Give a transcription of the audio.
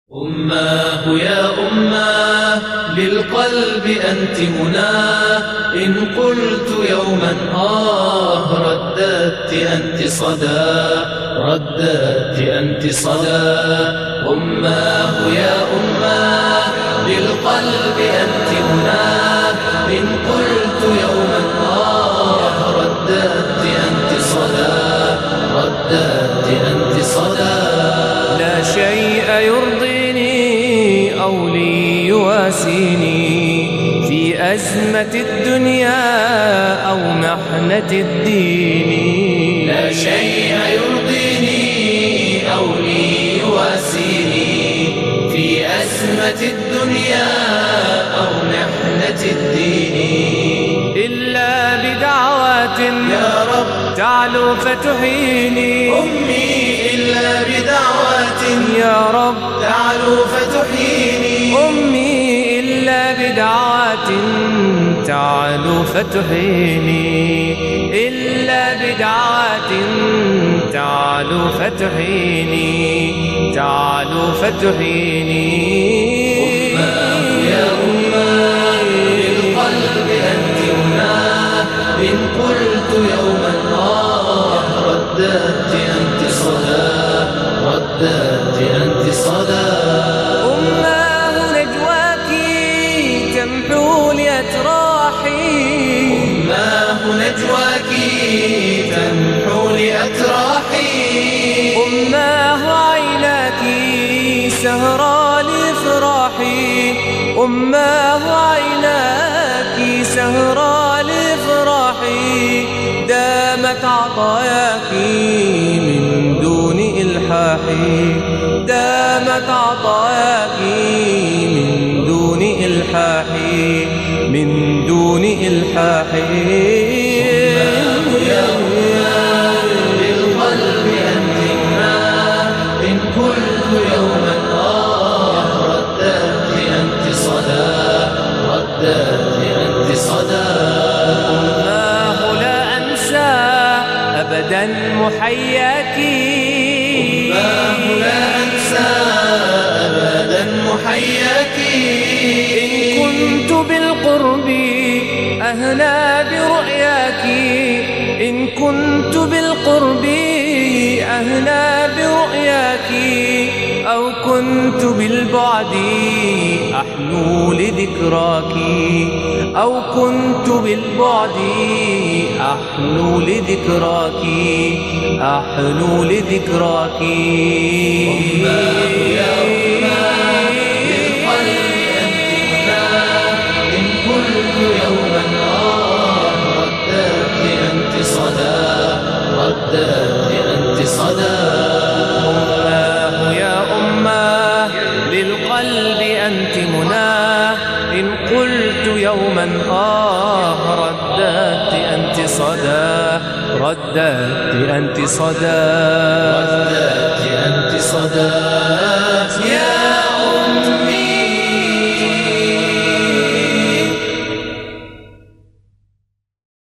أماه يا أماه للقلب أنت مناه، إن قلت يوما رددت أنت صدى، رددت أنت صدى. أماه يا أماه للقلب أنت مناه، إن قلت يوما رددت أنت صدى، رددت أنت صدى. لا شيء يرضيني أو لي يواسيني في أزمة الدنيا أو محنة الدين. لا شيء يرضيني أو لي يواسيني في أزمة الدنيا أو محنة الدين، إلا بدعوات يا رب تعلو فتحيني أمي، إلا بدعوات يا رب تعلو فتحيني أمي، إلا بدعوات تعلو فتحيني، إلا بدعوات تعلو فتحيني، تعلو فتحيني. أماه يا أماه للقلب أنت مناه، إن قلت يوما رددت أنت صدى، رددت أنت صدى. أماه نجواك تمحو لأتراحي، أماه نجواك تمحو لأتراحي، أماه عيناك سهرى لفراحي، أماه عيناك سهرى لفراحي. دامت عطاياك من دون إلحاح، دامت عطاياك من دون إلحاح، من دون إلحاح. يا أماه للقلب أنت مناه، إن قلت يوما رددت أنت صدى، رددت أنت صدى. أماه لا أنسى أبدا محياك، أماه لا أنسى أبدا محياك، إن كنت بالقرب أهنى برؤياك، إن كنت بالقرب أهنى برؤياك، أو كنت بالبعد أحنو لذكراك، أو كنت بالبعد أحنو لذكراك، أحنو لذكراك. أماه يا أماه للقلب أنت مناه، إن قلت يوما رددت أنت صدى، رددت أنت صدى. أماه يا أماه للقلب أنت مناه، إن قلت يوما رددت أنت صدى، رددت أنت صدى.